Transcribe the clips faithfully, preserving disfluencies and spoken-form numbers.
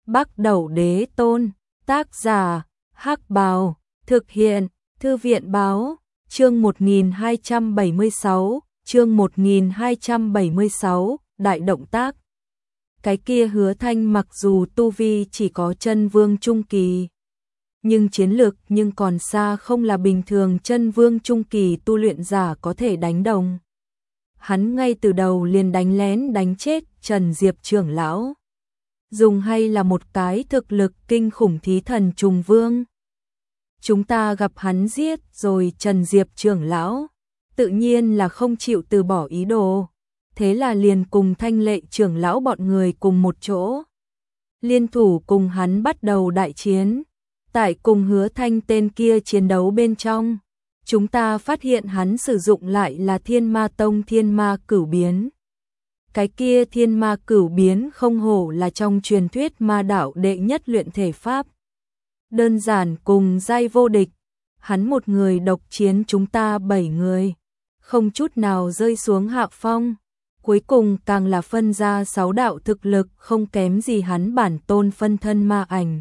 Bắc Đẩu Đế Tôn, tác giả, Hắc Bào, thực hiện, Thư viện báo, chương một nghìn hai trăm bảy mươi sáu, chương một nghìn hai trăm bảy mươi sáu, đại động tác. Cái kia Hứa Thanh mặc dù tu vi chỉ có chân vương trung kỳ, nhưng chiến lược nhưng còn xa không là bình thường chân vương trung kỳ tu luyện giả có thể đánh đồng. Hắn ngay từ đầu liền đánh lén đánh chết Trần Diệp trưởng lão. Dùng hay là một cái thực lực kinh khủng thí thần trùng vương. Chúng ta gặp hắn giết rồi Trần Diệp trưởng lão, tự nhiên là không chịu từ bỏ ý đồ. Thế là liền cùng Thanh Lệ trưởng lão bọn người cùng một chỗ, liên thủ cùng hắn bắt đầu đại chiến. Tại cùng Hứa Thanh tên kia chiến đấu bên trong, chúng ta phát hiện hắn sử dụng lại là Thiên Ma Tông Thiên Ma Cửu Biến. Cái kia Thiên Ma Cửu Biến không hổ là trong truyền thuyết ma đạo đệ nhất luyện thể pháp. Đơn giản cùng giai vô địch, hắn một người độc chiến chúng ta bảy người, không chút nào rơi xuống hạ phong. Cuối cùng càng là phân ra sáu đạo thực lực không kém gì hắn bản tôn phân thân ma ảnh.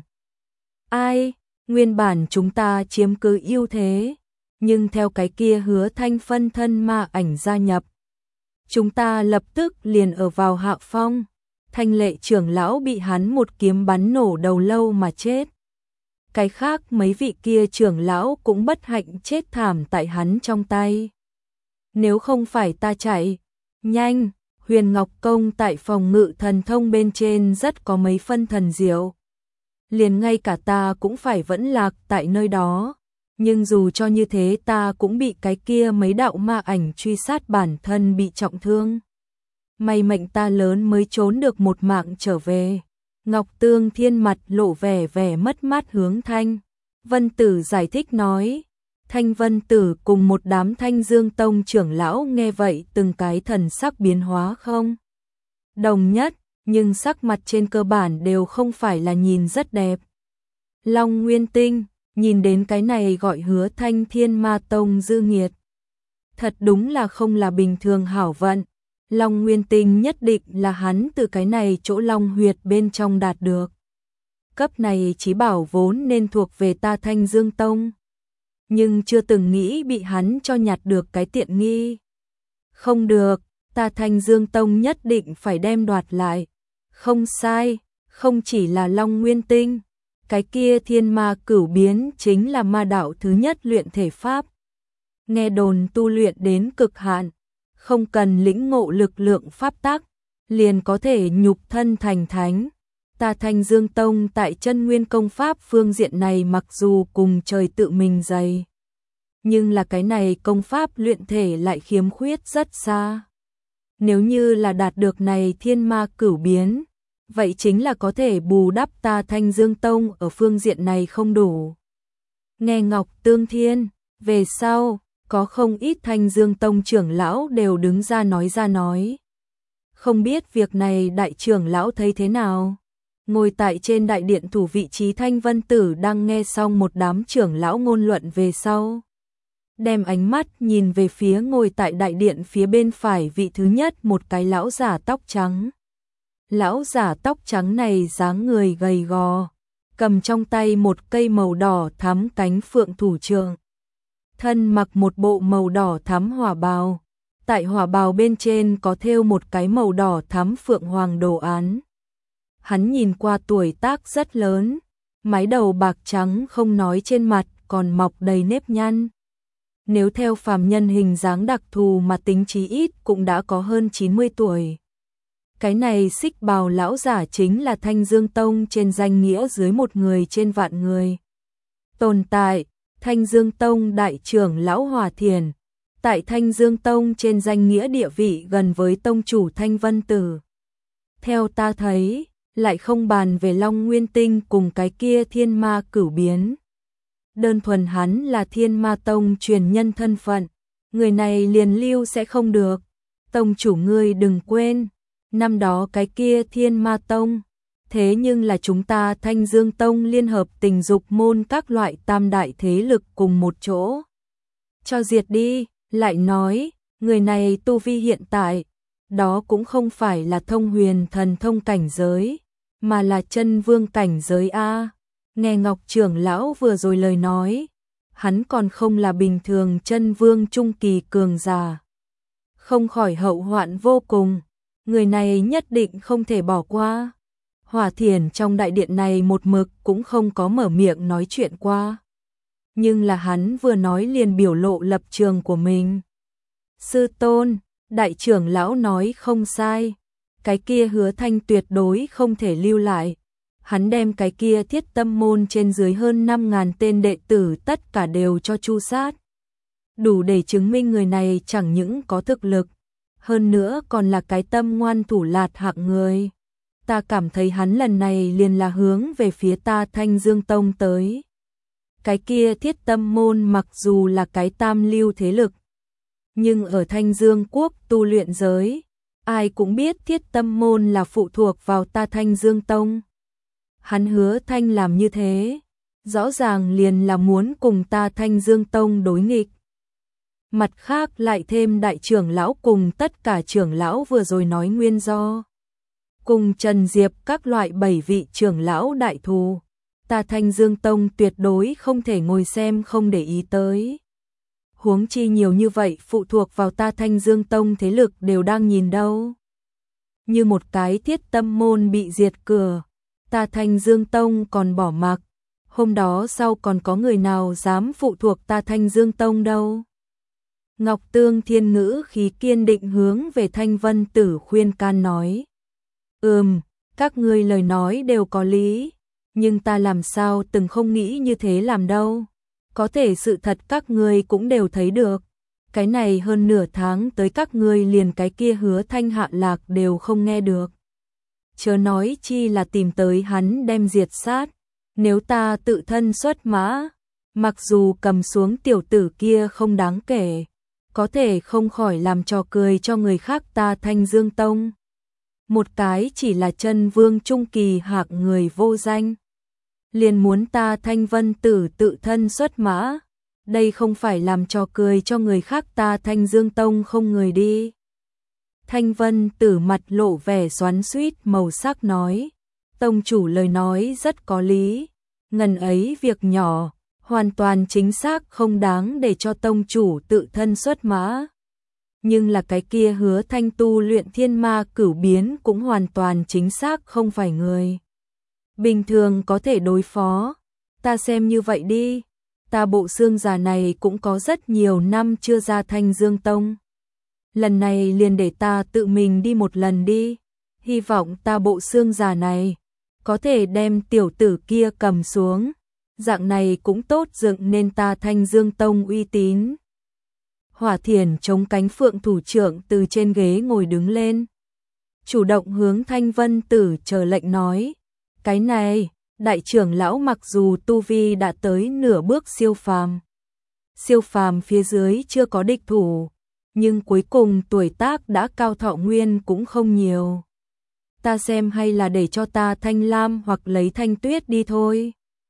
Ai, nguyên bản chúng ta chiếm cứ ưu thế, nhưng theo cái kia Hứa Thanh phân thân ma ảnh gia nhập, chúng ta lập tức liền ở vào hạ phong. Thanh Lệ trưởng lão bị hắn một kiếm bắn nổ đầu lâu mà chết. Cái khác mấy vị kia trưởng lão cũng bất hạnh chết thảm tại hắn trong tay. Nếu không phải ta chạy nhanh, Huyền Ngọc Công tại phòng ngự thần thông bên trên rất có mấy phân thần diệu, liền ngay cả ta cũng phải vẫn lạc tại nơi đó. Nhưng dù cho như thế ta cũng bị cái kia mấy đạo ma ảnh truy sát, bản thân bị trọng thương. May mệnh ta lớn mới trốn được một mạng trở về. Ngọc Tương Thiên mặt lộ vẻ vẻ mất mát hướng Thanh Vân Tử giải thích nói. Thanh Vân Tử cùng một đám Thanh Dương Tông trưởng lão nghe vậy từng cái thần sắc biến hóa không đồng nhất, nhưng sắc mặt trên cơ bản đều không phải là nhìn rất đẹp. Long Nguyên Tinh nhìn đến cái này gọi Hứa Thanh Thiên Ma Tông dư nghiệt, thật đúng là không là bình thường hảo vận. Long Nguyên Tinh nhất định là hắn từ cái này chỗ Long huyệt bên trong đạt được. Cấp này chí bảo vốn nên thuộc về ta Thanh Dương Tông, nhưng chưa từng nghĩ bị hắn cho nhặt được cái tiện nghi. Không được, ta Thanh Dương Tông nhất định phải đem đoạt lại. Không sai, không chỉ là Long Nguyên Tinh, cái kia Thiên Ma Cửu Biến chính là ma đạo thứ nhất luyện thể pháp. Nghe đồn tu luyện đến cực hạn, không cần lĩnh ngộ lực lượng pháp tắc, liền có thể nhục thân thành thánh. Ta Thanh Dương Tông tại chân nguyên công pháp phương diện này mặc dù cùng trời tự mình dày, nhưng là cái này công pháp luyện thể lại khiếm khuyết rất xa. Nếu như là đạt được này Thiên Ma Cửu Biến, vậy chính là có thể bù đắp ta Thanh Dương Tông ở phương diện này không đủ. Nghe Ngọc Tương Thiên, về sau, có không ít Thanh Dương Tông trưởng lão đều đứng ra nói ra nói. Không biết việc này đại trưởng lão thấy thế nào? Ngồi tại trên đại điện thủ vị trí Thanh Vân Tử đang nghe xong một đám trưởng lão ngôn luận về sau, đem ánh mắt nhìn về phía ngồi tại đại điện phía bên phải vị thứ nhất một cái lão giả tóc trắng. Lão giả tóc trắng này dáng người gầy gò, cầm trong tay một cây màu đỏ thắm cánh phượng thủ trượng, thân mặc một bộ màu đỏ thắm hỏa bào, tại hỏa bào bên trên có thêu một cái màu đỏ thắm phượng hoàng đồ án. Hắn nhìn qua tuổi tác rất lớn, mái đầu bạc trắng không nói trên mặt còn mọc đầy nếp nhăn. Nếu theo phàm nhân hình dáng đặc thù mà tính chí ít cũng đã có hơn chín mươi tuổi. Cái này xích bào lão giả chính là Thanh Dương Tông trên danh nghĩa dưới một người trên vạn người tồn tại, Thanh Dương Tông đại trưởng lão Hòa Thiền, tại Thanh Dương Tông trên danh nghĩa địa vị gần với tông chủ Thanh Vân Tử. Theo ta thấy, lại không bàn về Long Nguyên Tinh cùng cái kia Thiên Ma Cửu Biến. Đơn thuần hắn là Thiên Ma Tông truyền nhân thân phận, người này liền lưu sẽ không được. Tông chủ ngươi đừng quên, năm đó cái kia Thiên Ma Tông, thế nhưng là chúng ta Thanh Dương Tông liên hợp tình dục môn các loại tam đại thế lực cùng một chỗ cho diệt đi. Lại nói, người này tu vi hiện tại, đó cũng không phải là thông huyền thần thông cảnh giới, mà là chân vương cảnh giới a. Nghe Ngọc trưởng lão vừa rồi lời nói, hắn còn không là bình thường chân vương trung kỳ cường giả. Không khỏi hậu hoạn vô cùng, người này nhất định không thể bỏ qua. Hỏa Thiển trong đại điện này một mực cũng không có mở miệng nói chuyện qua. Nhưng là hắn vừa nói liền biểu lộ lập trường của mình. Sư tôn, đại trưởng lão nói không sai. Cái kia Hứa Thanh tuyệt đối không thể lưu lại. Hắn đem cái kia Thiết Tâm môn trên dưới hơn năm ngàn tên đệ tử tất cả đều cho tru sát. Đủ để chứng minh người này chẳng những có thực lực, hơn nữa còn là cái tâm ngoan thủ lạt hạng người. Ta cảm thấy hắn lần này liền là hướng về phía ta Thanh Dương Tông tới. Cái kia Thiết Tâm môn mặc dù là cái tam lưu thế lực, nhưng ở Thanh Dương quốc tu luyện giới, ai cũng biết Thiết Tâm môn là phụ thuộc vào ta Thanh Dương Tông. Hắn Hứa Thanh làm như thế, rõ ràng liền là muốn cùng ta Thanh Dương Tông đối nghịch. Mặt khác lại thêm đại trưởng lão cùng tất cả trưởng lão vừa rồi nói nguyên do. Cùng Trần Diệp các loại bảy vị trưởng lão đại thù, ta Thanh Dương Tông tuyệt đối không thể ngồi xem không để ý tới. Huống chi nhiều như vậy phụ thuộc vào ta Thanh Dương Tông thế lực đều đang nhìn đâu. Như một cái Thiết Tâm môn bị diệt cửa, ta Thanh Dương Tông còn bỏ mặc, hôm đó sau còn có người nào dám phụ thuộc ta Thanh Dương Tông đâu. Ngọc Tương Thiên ngữ khí kiên định hướng về Thanh Vân Tử khuyên can nói. Ừm, các ngươi lời nói đều có lý, nhưng ta làm sao từng không nghĩ như thế làm đâu. Có thể sự thật các ngươi cũng đều thấy được. Cái này hơn nửa tháng tới các ngươi liền cái kia Hứa Thanh hạ lạc đều không nghe được. Chớ nói chi là tìm tới hắn đem diệt sát. Nếu ta tự thân xuất mã, mặc dù cầm xuống tiểu tử kia không đáng kể, có thể không khỏi làm trò cười cho người khác ta Thanh Dương Tông. Một cái chỉ là chân vương trung kỳ hạng người vô danh, liền muốn ta Thanh Vân Tử tự thân xuất mã, đây không phải làm trò cười cho người khác ta Thanh Dương Tông không người đi. Thanh Vân Tử mặt lộ vẻ xoắn xuýt màu sắc nói, tông chủ lời nói rất có lý, ngần ấy việc nhỏ, hoàn toàn chính xác không đáng để cho tông chủ tự thân xuất mã. Nhưng là cái kia Hứa Thanh tu luyện thiên ma cửu biến cũng hoàn toàn chính xác không phải người bình thường có thể đối phó. Ta xem như vậy đi, ta bộ xương già này cũng có rất nhiều năm chưa ra Thanh Dương Tông. Lần này liền để ta tự mình đi một lần đi, hy vọng ta bộ xương già này có thể đem tiểu tử kia cầm xuống, dạng này cũng tốt dựng nên ta Thanh Dương Tông uy tín. Hỏa Thiển chống cánh phượng thủ trưởng từ trên ghế ngồi đứng lên, chủ động hướng Thanh Vân Tử chờ lệnh nói, cái này, đại trưởng lão mặc dù tu vi đã tới nửa bước siêu phàm, siêu phàm phía dưới chưa có địch thủ, nhưng cuối cùng tuổi tác đã cao thọ nguyên cũng không nhiều. Ta xem hay là để cho ta Thanh Lam hoặc lấy Thanh Tuyết đi thôi.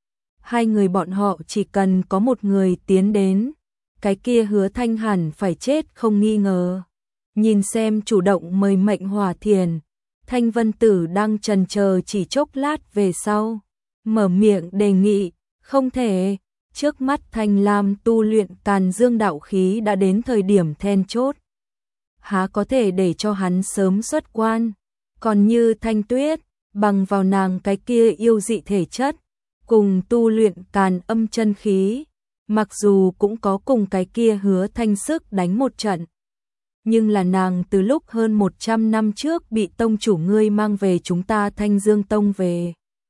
Hai người bọn họ chỉ cần có một người tiến đến, cái kia Hứa Thanh hẳn phải chết không nghi ngờ. Nhìn xem chủ động mời mệnh Hỏa Thiền, Thanh Vân Tử đang chần chờ chỉ chốc lát về sau, mở miệng đề nghị, không thể, trước mắt Thanh Lam tu luyện Càn Dương đạo khí đã đến thời điểm then chốt. Há có thể để cho hắn sớm xuất quan, còn như Thanh Tuyết, bằng vào nàng cái kia yêu dị thể chất, cùng tu luyện Càn Âm chân khí, mặc dù cũng có cùng cái kia Hứa Thanh sức đánh một trận, nhưng là nàng từ lúc hơn một trăm năm trước bị tông chủ ngươi mang về chúng ta Thanh Dương Tông về.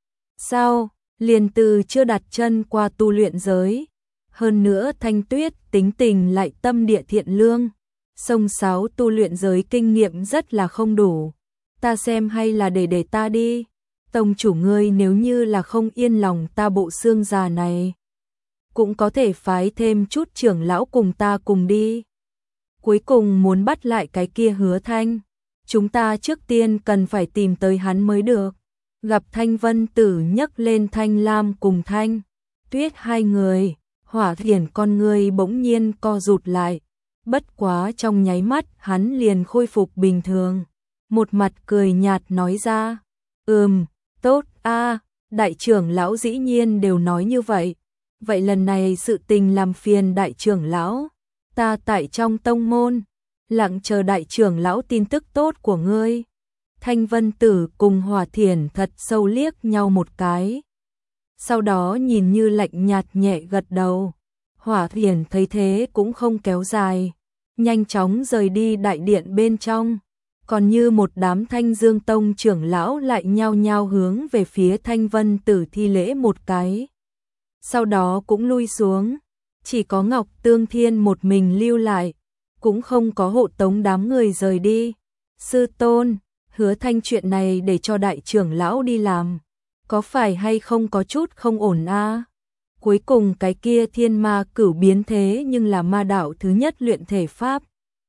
Sao, liền từ chưa đặt chân qua tu luyện giới, hơn nữa Thanh Tuyết tính tình lại tâm địa thiện lương, sông sáo tu luyện giới kinh nghiệm rất là không đủ. Ta xem hay là để để ta đi, tông chủ ngươi nếu như là không yên lòng ta bộ xương già này, cũng có thể phái thêm chút trưởng lão cùng ta cùng đi. Cuối cùng muốn bắt lại cái kia Hứa Thanh, chúng ta trước tiên cần phải tìm tới hắn mới được. Gặp Thanh Vân Tử nhấc lên Thanh Lam cùng Thanh Tuyết hai người, Hỏa Thiển con người bỗng nhiên co rụt lại, bất quá trong nháy mắt hắn liền khôi phục bình thường, một mặt cười nhạt nói ra, ừm, Tốt a, đại trưởng lão dĩ nhiên đều nói như vậy. Vậy lần này sự tình làm phiền đại trưởng lão, ta tại trong tông môn, lặng chờ đại trưởng lão tin tức tốt của ngươi. Thanh Vân Tử cùng Hỏa Thiển thật sâu liếc nhau một cái. Sau đó nhìn như lạnh nhạt nhẹ gật đầu. Hỏa Thiển thấy thế cũng không kéo dài, nhanh chóng rời đi đại điện bên trong. Còn như một đám Thanh Dương Tông trưởng lão lại nhao nhao hướng về phía Thanh Vân Tử thi lễ một cái. Sau đó cũng lui xuống, chỉ có Ngọc Tương Thiên một mình lưu lại, cũng không có hộ tống đám người rời đi. Sư tôn, Hứa Thanh chuyện này để cho đại trưởng lão đi làm, có phải hay không có chút không ổn a? Cuối cùng cái kia thiên ma cửu biến thế nhưng là ma đạo thứ nhất luyện thể pháp.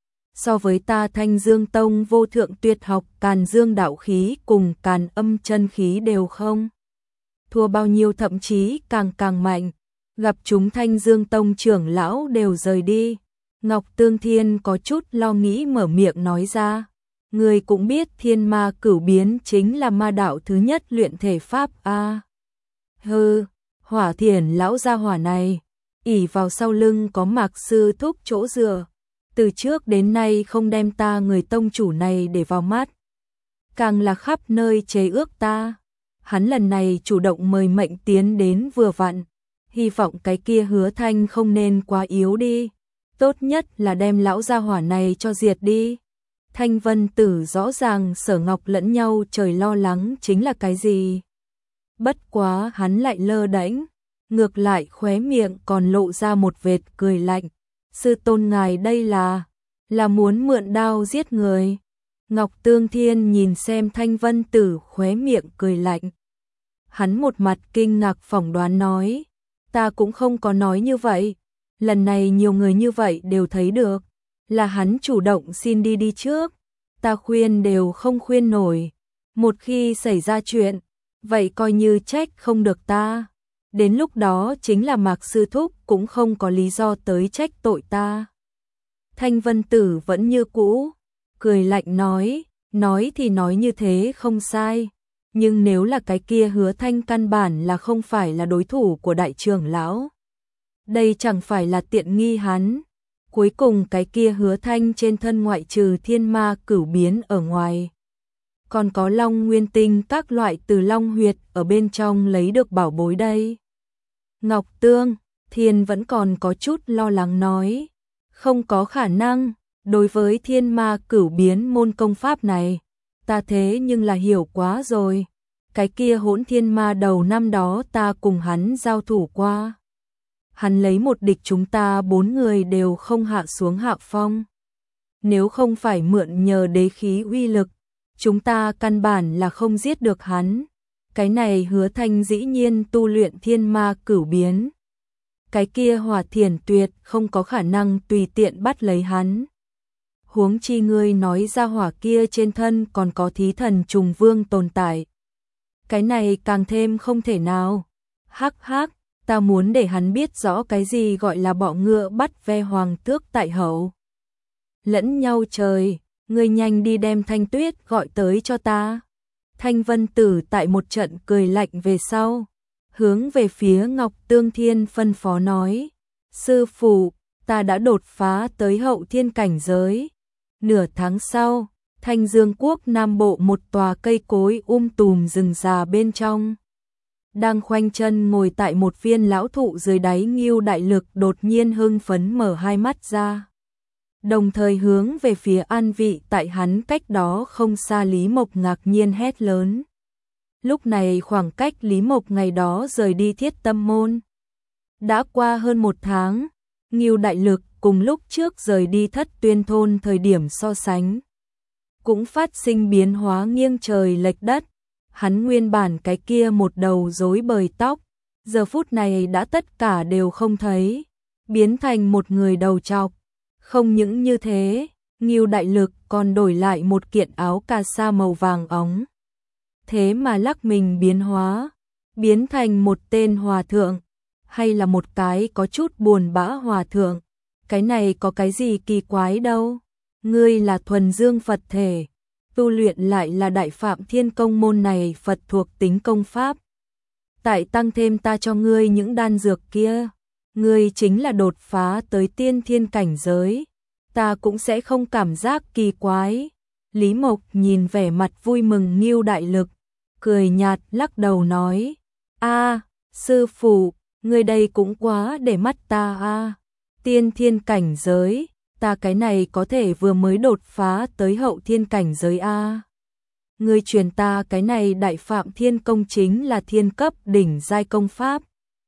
So với ta Thanh Dương Tông vô thượng tuyệt học Càn Dương đạo khí cùng Càn Âm chân khí đều không thua bao nhiêu, thậm chí càng càng mạnh. Gặp chúng Thanh Dương Tông trưởng lão đều rời đi, Ngọc Tương Thiên có chút lo nghĩ mở miệng nói ra. Người cũng biết thiên ma cửu biến chính là ma đạo thứ nhất luyện thể pháp a. À, hừ, Hỏa Thiển lão gia hỏa này, ỷ vào sau lưng có Mạc sư thúc chỗ dựa, từ trước đến nay không đem ta người tông chủ này để vào mắt, càng là khắp nơi chế ước ta. Hắn lần này chủ động mời mệnh tiến đến vừa vặn, hy vọng cái kia Hứa Thanh không nên quá yếu đi, tốt nhất là đem lão gia hỏa này cho diệt đi. Thanh Vân Tử rõ ràng Sở Ngọc lẫn nhau trời lo lắng chính là cái gì. Bất quá hắn lại lơ đễnh, ngược lại khóe miệng còn lộ ra một vệt cười lạnh. Sư tôn ngài đây là, là muốn mượn đao giết người. Ngọc Tương Thiên nhìn xem Thanh Vân Tử khóe miệng cười lạnh. Hắn một mặt kinh ngạc phỏng đoán nói, ta cũng không có nói như vậy. Lần này nhiều người như vậy đều thấy được, là hắn chủ động xin đi đi trước. Ta khuyên đều không khuyên nổi. Một khi xảy ra chuyện, vậy coi như trách không được ta. Đến lúc đó chính là Mạc sư thúc cũng không có lý do tới trách tội ta. Thanh Vân Tử vẫn như cũ, cười lạnh nói, nói thì nói như thế không sai. Nhưng nếu là cái kia Hứa Thanh căn bản là không phải là đối thủ của đại trưởng lão, đây chẳng phải là tiện nghi hắn. Cuối cùng cái kia Hứa Thanh trên thân ngoại trừ thiên ma cửu biến ở ngoài, còn có long nguyên tinh các loại từ long huyệt ở bên trong lấy được bảo bối đây. Ngọc Tương Thiên vẫn còn có chút lo lắng nói, không có khả năng, đối với thiên ma cửu biến môn công pháp này, ta thế nhưng là hiểu quá rồi. Cái kia hỗn thiên ma đầu năm đó ta cùng hắn giao thủ qua. Hắn lấy một địch chúng ta bốn người đều không hạ xuống hạ phong. Nếu không phải mượn nhờ đế khí uy lực, chúng ta căn bản là không giết được hắn. Cái này Hứa Thanh dĩ nhiên tu luyện thiên ma cửu biến. Cái kia Hỏa Thiển tuyệt không có khả năng tùy tiện bắt lấy hắn. Huống chi ngươi nói ra hỏa kia trên thân còn có thí thần trùng vương tồn tại. Cái này càng thêm không thể nào. Hắc hắc, ta muốn để hắn biết rõ cái gì gọi là bọ ngựa bắt ve hoàng tước tại hậu. Lẫn nhau trời, ngươi nhanh đi đem Thanh Tuyết gọi tới cho ta. Thanh Vân Tử tại một trận cười lạnh về sau, hướng về phía Ngọc Tương Thiên phân phó nói, sư phụ, ta đã đột phá tới hậu thiên cảnh giới. Nửa tháng sau, Thanh Dương quốc Nam Bộ một tòa cây cối um tùm rừng già bên trong, đang khoanh chân ngồi tại một viên lão thụ dưới đáy Ngưu Đại Lực đột nhiên hưng phấn mở hai mắt ra, đồng thời hướng về phía an vị tại hắn cách đó không xa Lý Mộc ngạc nhiên hét lớn. Lúc này khoảng cách Lý Mộc ngày đó rời đi Thiết Tâm môn đã qua hơn một tháng. Ngưu Đại Lực cùng lúc trước rời đi Thất Tuyên thôn thời điểm so sánh, cũng phát sinh biến hóa nghiêng trời lệch đất. Hắn nguyên bản cái kia một đầu rối bời tóc, giờ phút này đã tất cả đều không thấy, biến thành một người đầu trọc. Không những như thế, Ngưu Đại Lực còn đổi lại một kiện áo cà sa màu vàng óng. Thế mà lắc mình biến hóa, biến thành một tên hòa thượng, hay là một cái có chút buồn bã hòa thượng. Cái này có cái gì kỳ quái đâu, ngươi là thuần dương Phật thể, tu luyện lại là Đại Phạm Thiên Công môn này Phật thuộc tính công pháp. Tại tăng thêm ta cho ngươi những đan dược kia, ngươi chính là đột phá tới tiên thiên cảnh giới, ta cũng sẽ không cảm giác kỳ quái. Lý Mộc nhìn vẻ mặt vui mừng Ngưu Đại Lực, cười nhạt lắc đầu nói, a sư phụ, ngươi đây cũng quá để mắt ta a tiên thiên cảnh giới, ta cái này có thể vừa mới đột phá tới hậu thiên cảnh giới a Ngươi truyền ta cái này Đại Phạm Thiên Công chính là thiên cấp đỉnh giai công pháp.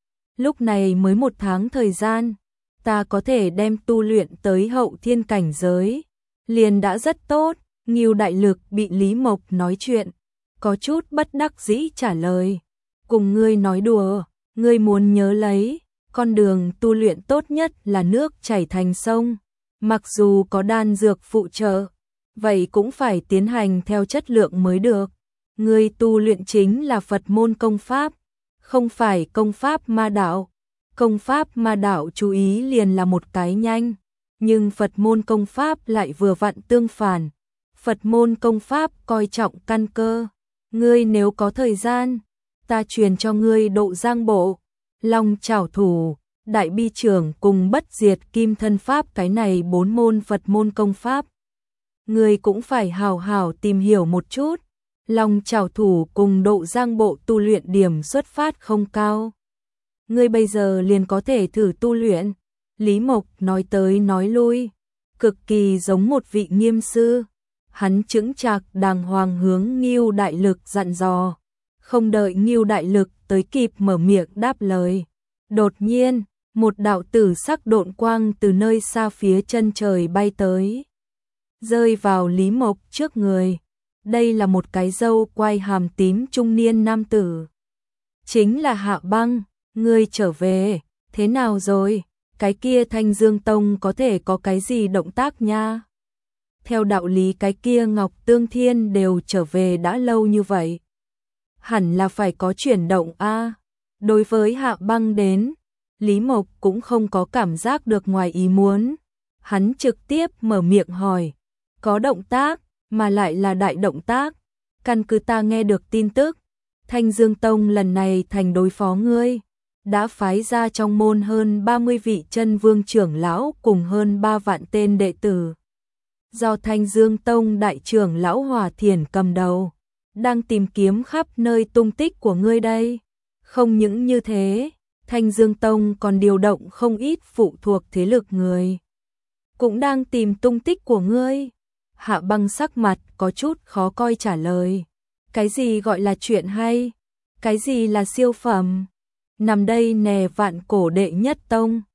Lúc này mới một tháng thời gian, ta có thể đem tu luyện tới hậu thiên cảnh giới, liền đã rất tốt. Ngưu Đại Lực bị Lý Mộc nói chuyện, có chút bất đắc dĩ trả lời, cùng ngươi nói đùa, ngươi muốn nhớ lấy, con đường tu luyện tốt nhất là nước chảy thành sông, mặc dù có đan dược phụ trợ, vậy cũng phải tiến hành theo chất lượng mới được. Ngươi tu luyện chính là Phật môn công pháp, không phải công pháp ma đạo. Công pháp ma đạo chú ý liền là một cái nhanh, nhưng Phật môn công pháp lại vừa vặn tương phản. Phật môn công pháp coi trọng căn cơ. Ngươi nếu có thời gian, ta truyền cho ngươi Độ Giang Bộ, Long Chảo Thủ, Đại Bi Trưởng cùng Bất Diệt Kim Thân Pháp, cái này bốn môn Phật môn công pháp. Ngươi cũng phải hào hào tìm hiểu một chút. Long Chảo Thủ cùng Độ Giang Bộ tu luyện điểm xuất phát không cao. Ngươi bây giờ liền có thể thử tu luyện. Lý Mộc nói tới nói lui, cực kỳ giống một vị nghiêm sư. Hắn chững chạc đàng hoàng hướng Ngưu Đại Lực dặn dò, không đợi Ngưu Đại Lực tới kịp mở miệng đáp lời. Đột nhiên, một đạo tử sắc độn quang từ nơi xa phía chân trời bay tới, rơi vào Lý Mộc trước người. Đây là một cái râu quai hàm tím trung niên nam tử. Chính là Hạ Băng, ngươi trở về, thế nào rồi? Cái kia Thanh Dương Tông có thể có cái gì động tác nha? Theo đạo lý cái kia Ngọc Tương Thiên đều trở về đã lâu như vậy, hẳn là phải có chuyển động a. Đối với Hạ Băng đến, Lý Mộc cũng không có cảm giác được ngoài ý muốn. Hắn trực tiếp mở miệng hỏi, có động tác, mà lại là đại động tác. Căn cứ ta nghe được tin tức, Thanh Dương Tông lần này thành đối phó ngươi, đã phái ra trong môn hơn ba mươi vị chân vương trưởng lão cùng hơn ba vạn tên đệ tử. Do Thanh Dương Tông đại trưởng lão Hòa Thiển cầm đầu, đang tìm kiếm khắp nơi tung tích của ngươi đây. Không những như thế, Thanh Dương Tông còn điều động không ít phụ thuộc thế lực người, cũng đang tìm tung tích của ngươi. Hạ Băng sắc mặt có chút khó coi trả lời, cái gì gọi là chuyện hay, cái gì là siêu phẩm, nằm đây nè Vạn Cổ đệ nhất tông,